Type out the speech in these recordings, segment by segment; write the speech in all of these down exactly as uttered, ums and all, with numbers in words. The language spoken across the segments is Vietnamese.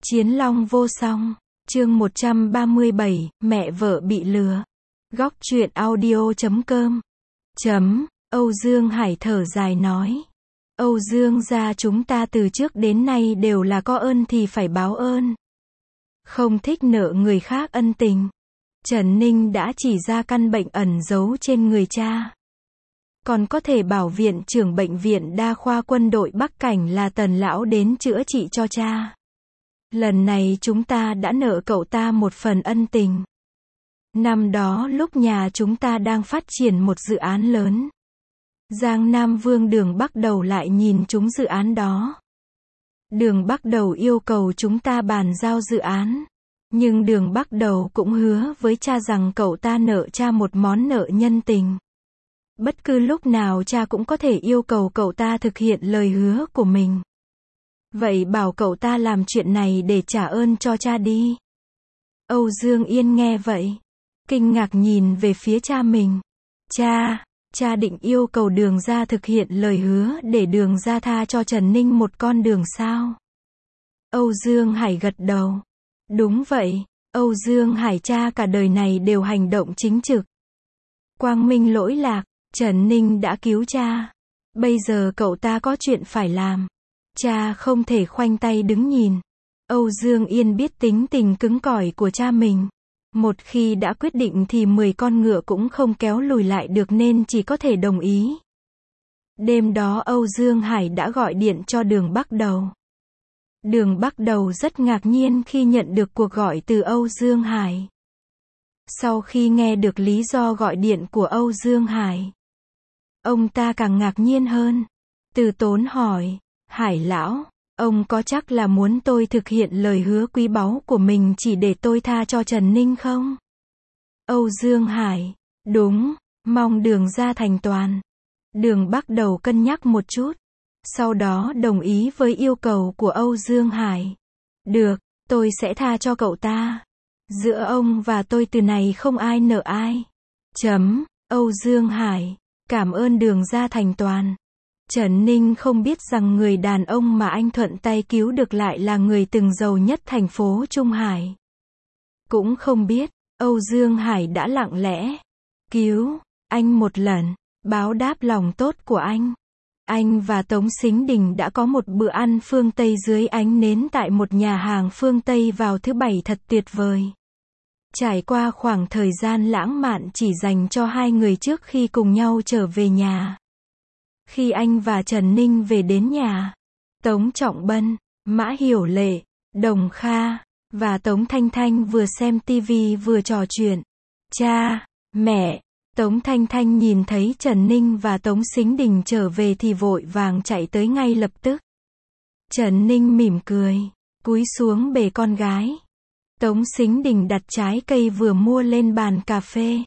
Chiến long vô song, chương một trăm ba mươi bảy, mẹ vợ bị lừa. Góc truyện audio chấm com. Chấm, Âu Dương Hải thở dài nói. Âu Dương gia chúng ta từ trước đến nay đều là có ơn thì phải báo ơn. Không thích nợ người khác ân tình. Trần Ninh đã chỉ ra căn bệnh ẩn giấu trên người cha. Còn có thể bảo viện trưởng bệnh viện đa khoa quân đội Bắc Cảnh là Tần lão đến chữa trị cho cha. Lần này chúng ta đã nợ cậu ta một phần ân tình. Năm đó lúc nhà chúng ta đang phát triển một dự án lớn, Giang Nam Vương Đường Bắc Đầu lại nhìn trúng dự án đó. Đường Bắc Đầu yêu cầu chúng ta bàn giao dự án. Nhưng Đường Bắc Đầu cũng hứa với cha rằng cậu ta nợ cha một món nợ nhân tình. Bất cứ lúc nào cha cũng có thể yêu cầu cậu ta thực hiện lời hứa của mình. Vậy bảo cậu ta làm chuyện này để trả ơn cho cha đi. Âu Dương Yên nghe vậy, kinh ngạc nhìn về phía cha mình. Cha, cha định yêu cầu Đường gia thực hiện lời hứa để Đường gia tha cho Trần Ninh một con đường sao? Âu Dương Hải gật đầu. Đúng vậy, Âu Dương Hải cha cả đời này đều hành động chính trực. Quang minh lỗi lạc, Trần Ninh đã cứu cha. Bây giờ cậu ta có chuyện phải làm. Cha không thể khoanh tay đứng nhìn. Âu Dương Yên biết tính tình cứng cỏi của cha mình. Một khi đã quyết định thì mười con ngựa cũng không kéo lùi lại được nên chỉ có thể đồng ý. Đêm đó Âu Dương Hải đã gọi điện cho Đường Bắc Đầu. Đường Bắc Đầu rất ngạc nhiên khi nhận được cuộc gọi từ Âu Dương Hải. Sau khi nghe được lý do gọi điện của Âu Dương Hải, ông ta càng ngạc nhiên hơn. Từ tốn hỏi, Hải lão, ông có chắc là muốn tôi thực hiện lời hứa quý báu của mình chỉ để tôi tha cho Trần Ninh không? Âu Dương Hải, đúng, mong Đường gia thành toàn. Đường Bắc Đầu cân nhắc một chút, sau đó đồng ý với yêu cầu của Âu Dương Hải. Được, tôi sẽ tha cho cậu ta. Giữa ông và tôi từ này không ai nợ ai. Chấm, Âu Dương Hải, cảm ơn Đường gia thành toàn. Trần Ninh không biết rằng người đàn ông mà anh thuận tay cứu được lại là người từng giàu nhất thành phố Trung Hải. Cũng không biết, Âu Dương Hải đã lặng lẽ cứu anh một lần, báo đáp lòng tốt của anh. Anh và Tống Sính Đình đã có một bữa ăn phương Tây dưới ánh nến tại một nhà hàng phương Tây vào thứ Bảy thật tuyệt vời. Trải qua khoảng thời gian lãng mạn chỉ dành cho hai người trước khi cùng nhau trở về nhà. Khi anh và Trần Ninh về đến nhà, Tống Trọng Bân, Mã Hiểu Lệ, Đồng Kha và Tống Thanh Thanh vừa xem tivi vừa trò chuyện. Cha, mẹ, Tống Thanh Thanh nhìn thấy Trần Ninh và Tống Sính Đình trở về thì vội vàng chạy tới ngay lập tức. Trần Ninh mỉm cười, cúi xuống bề con gái. Tống Sính Đình đặt trái cây vừa mua lên bàn cà phê.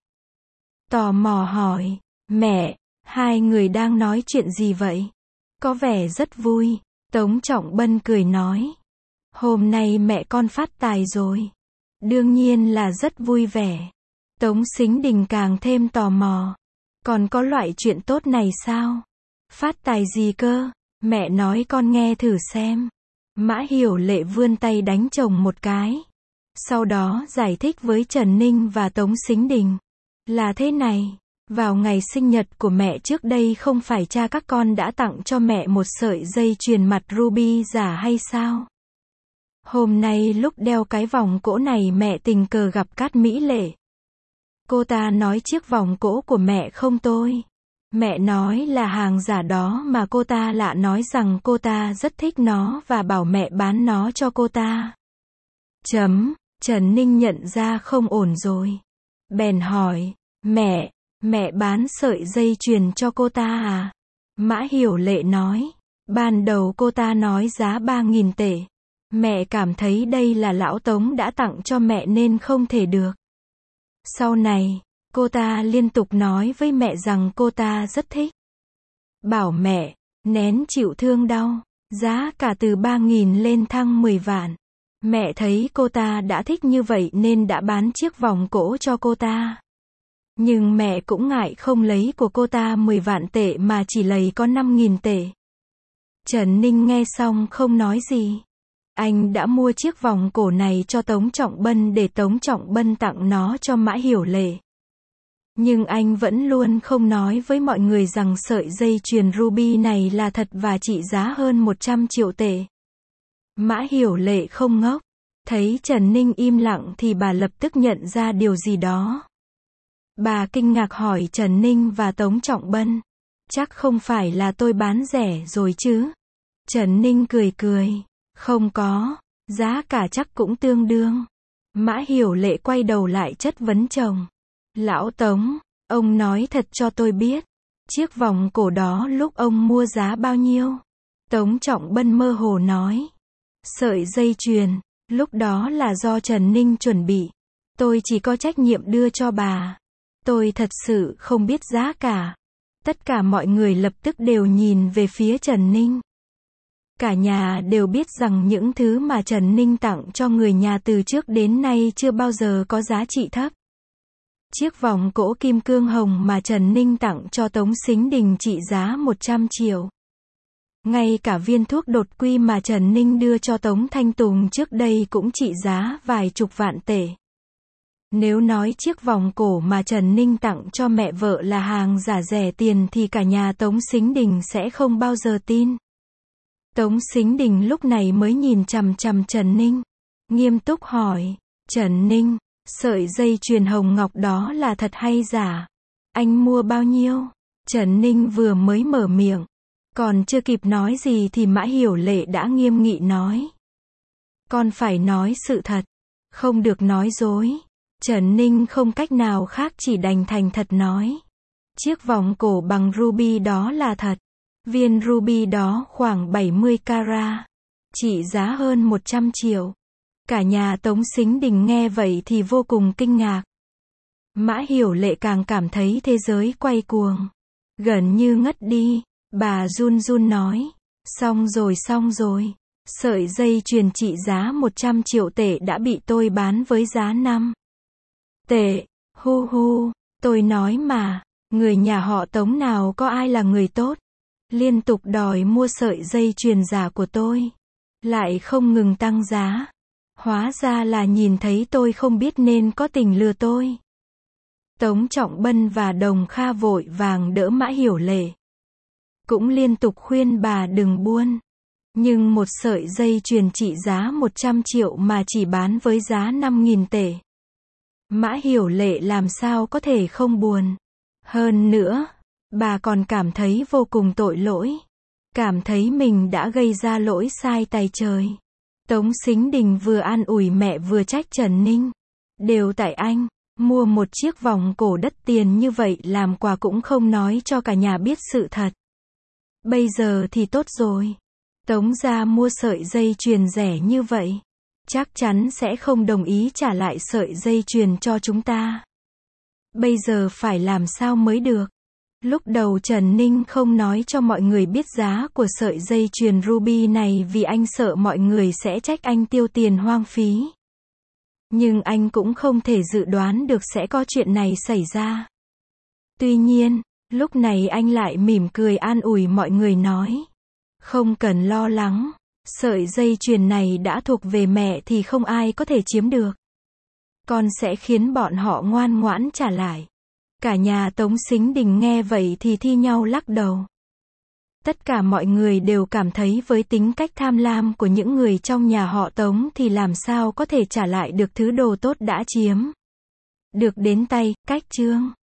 Tò mò hỏi, mẹ, hai người đang nói chuyện gì vậy? Có vẻ rất vui. Tống Trọng Bân cười nói, hôm nay mẹ con phát tài rồi. Đương nhiên là rất vui vẻ. Tống Sính Đình càng thêm tò mò. Còn có loại chuyện tốt này sao? Phát tài gì cơ? Mẹ nói con nghe thử xem. Mã Hiểu Lệ vươn tay đánh chồng một cái. Sau đó giải thích với Trần Ninh và Tống Sính Đình. Là thế này, vào ngày sinh nhật của mẹ trước đây không phải cha các con đã tặng cho mẹ một sợi dây chuyền mặt ruby giả hay sao? Hôm nay lúc đeo cái vòng cổ này mẹ tình cờ gặp Cát Mỹ Lệ. Cô ta nói chiếc vòng cổ của mẹ không tôi. Mẹ nói là hàng giả đó mà cô ta lạ nói rằng cô ta rất thích nó và bảo mẹ bán nó cho cô ta. Chấm, Trần Ninh nhận ra không ổn rồi. Bèn hỏi, mẹ, mẹ bán sợi dây chuyền cho cô ta à? Mã Hiểu Lệ nói, ban đầu cô ta nói giá ba nghìn tệ. Mẹ cảm thấy đây là lão Tống đã tặng cho mẹ nên không thể được. Sau này, cô ta liên tục nói với mẹ rằng cô ta rất thích. Bảo mẹ, nén chịu thương đau, giá cả từ ba nghìn lên thăng mười vạn. Mẹ thấy cô ta đã thích như vậy nên đã bán chiếc vòng cổ cho cô ta. Nhưng mẹ cũng ngại không lấy của cô ta mười vạn tệ mà chỉ lấy có năm nghìn tệ. Trần Ninh nghe xong không nói gì. Anh đã mua chiếc vòng cổ này cho Tống Trọng Bân để Tống Trọng Bân tặng nó cho Mã Hiểu Lệ. Nhưng anh vẫn luôn không nói với mọi người rằng sợi dây chuyền ruby này là thật và trị giá hơn một trăm triệu tệ. Mã Hiểu Lệ không ngốc. Thấy Trần Ninh im lặng thì bà lập tức nhận ra điều gì đó. Bà kinh ngạc hỏi Trần Ninh và Tống Trọng Bân. Chắc không phải là tôi bán rẻ rồi chứ? Trần Ninh cười cười. Không có, giá cả chắc cũng tương đương. Mã Hiểu Lệ quay đầu lại chất vấn chồng. Lão Tống, ông nói thật cho tôi biết. Chiếc vòng cổ đó lúc ông mua giá bao nhiêu? Tống Trọng Bân mơ hồ nói. Sợi dây chuyền, lúc đó là do Trần Ninh chuẩn bị. Tôi chỉ có trách nhiệm đưa cho bà. Tôi thật sự không biết giá cả. Tất cả mọi người lập tức đều nhìn về phía Trần Ninh. Cả nhà đều biết rằng những thứ mà Trần Ninh tặng cho người nhà từ trước đến nay chưa bao giờ có giá trị thấp. Chiếc vòng cổ kim cương hồng mà Trần Ninh tặng cho Tống Sính Đình trị giá một trăm triệu. Ngay cả viên thuốc đột quỵ mà Trần Ninh đưa cho Tống Thanh Tùng trước đây cũng trị giá vài chục vạn tệ. Nếu nói chiếc vòng cổ mà Trần Ninh tặng cho mẹ vợ là hàng giả rẻ tiền thì cả nhà Tống Sính Đình sẽ không bao giờ tin. Tống Sính Đình lúc này mới nhìn chằm chằm Trần Ninh. Nghiêm túc hỏi. Trần Ninh, sợi dây chuyền hồng ngọc đó là thật hay giả? Anh mua bao nhiêu? Trần Ninh vừa mới mở miệng. Còn chưa kịp nói gì thì Mã Hiểu Lệ đã nghiêm nghị nói. Con phải nói sự thật. Không được nói dối. Trần Ninh không cách nào khác chỉ đành thành thật nói. Chiếc vòng cổ bằng ruby đó là thật. Viên ruby đó khoảng bảy mươi carat. Trị giá hơn một trăm triệu. Cả nhà Tống Sính Đình nghe vậy thì vô cùng kinh ngạc. Mã Hiểu Lệ càng cảm thấy thế giới quay cuồng. Gần như ngất đi. Bà run run nói. Xong rồi xong rồi. Sợi dây chuyền trị giá một trăm triệu tệ đã bị tôi bán với giá năm tệ. Hu hu. Tôi nói mà. Người nhà họ Tống nào có ai là người tốt. Liên tục đòi mua sợi dây chuyền giả của tôi. Lại không ngừng tăng giá. Hóa ra là nhìn thấy tôi không biết nên có tình lừa tôi. Tống Trọng Bân và Đồng Kha vội vàng đỡ Mã Hiểu Lệ. Cũng liên tục khuyên bà đừng buôn. Nhưng một sợi dây chuyền trị giá một trăm triệu mà chỉ bán với giá năm nghìn tệ. Mã Hiểu Lệ làm sao có thể không buồn. Hơn nữa, bà còn cảm thấy vô cùng tội lỗi. Cảm thấy mình đã gây ra lỗi sai tày trời. Tống Sính Đình vừa an ủi mẹ vừa trách Trần Ninh. Đều tại anh, mua một chiếc vòng cổ đắt tiền như vậy làm quà cũng không nói cho cả nhà biết sự thật. Bây giờ thì tốt rồi. Tống gia mua sợi dây chuyền rẻ như vậy. Chắc chắn sẽ không đồng ý trả lại sợi dây chuyền cho chúng ta. Bây giờ phải làm sao mới được. Lúc đầu Trần Ninh không nói cho mọi người biết giá của sợi dây chuyền ruby này vì anh sợ mọi người sẽ trách anh tiêu tiền hoang phí. Nhưng anh cũng không thể dự đoán được sẽ có chuyện này xảy ra. Tuy nhiên, lúc này anh lại mỉm cười an ủi mọi người nói. Không cần lo lắng, sợi dây chuyền này đã thuộc về mẹ thì không ai có thể chiếm được. Con sẽ khiến bọn họ ngoan ngoãn trả lại. Cả nhà Tống Sính Đình nghe vậy thì thi nhau lắc đầu. Tất cả mọi người đều cảm thấy với tính cách tham lam của những người trong nhà họ Tống thì làm sao có thể trả lại được thứ đồ tốt đã chiếm được đến tay. Cách chương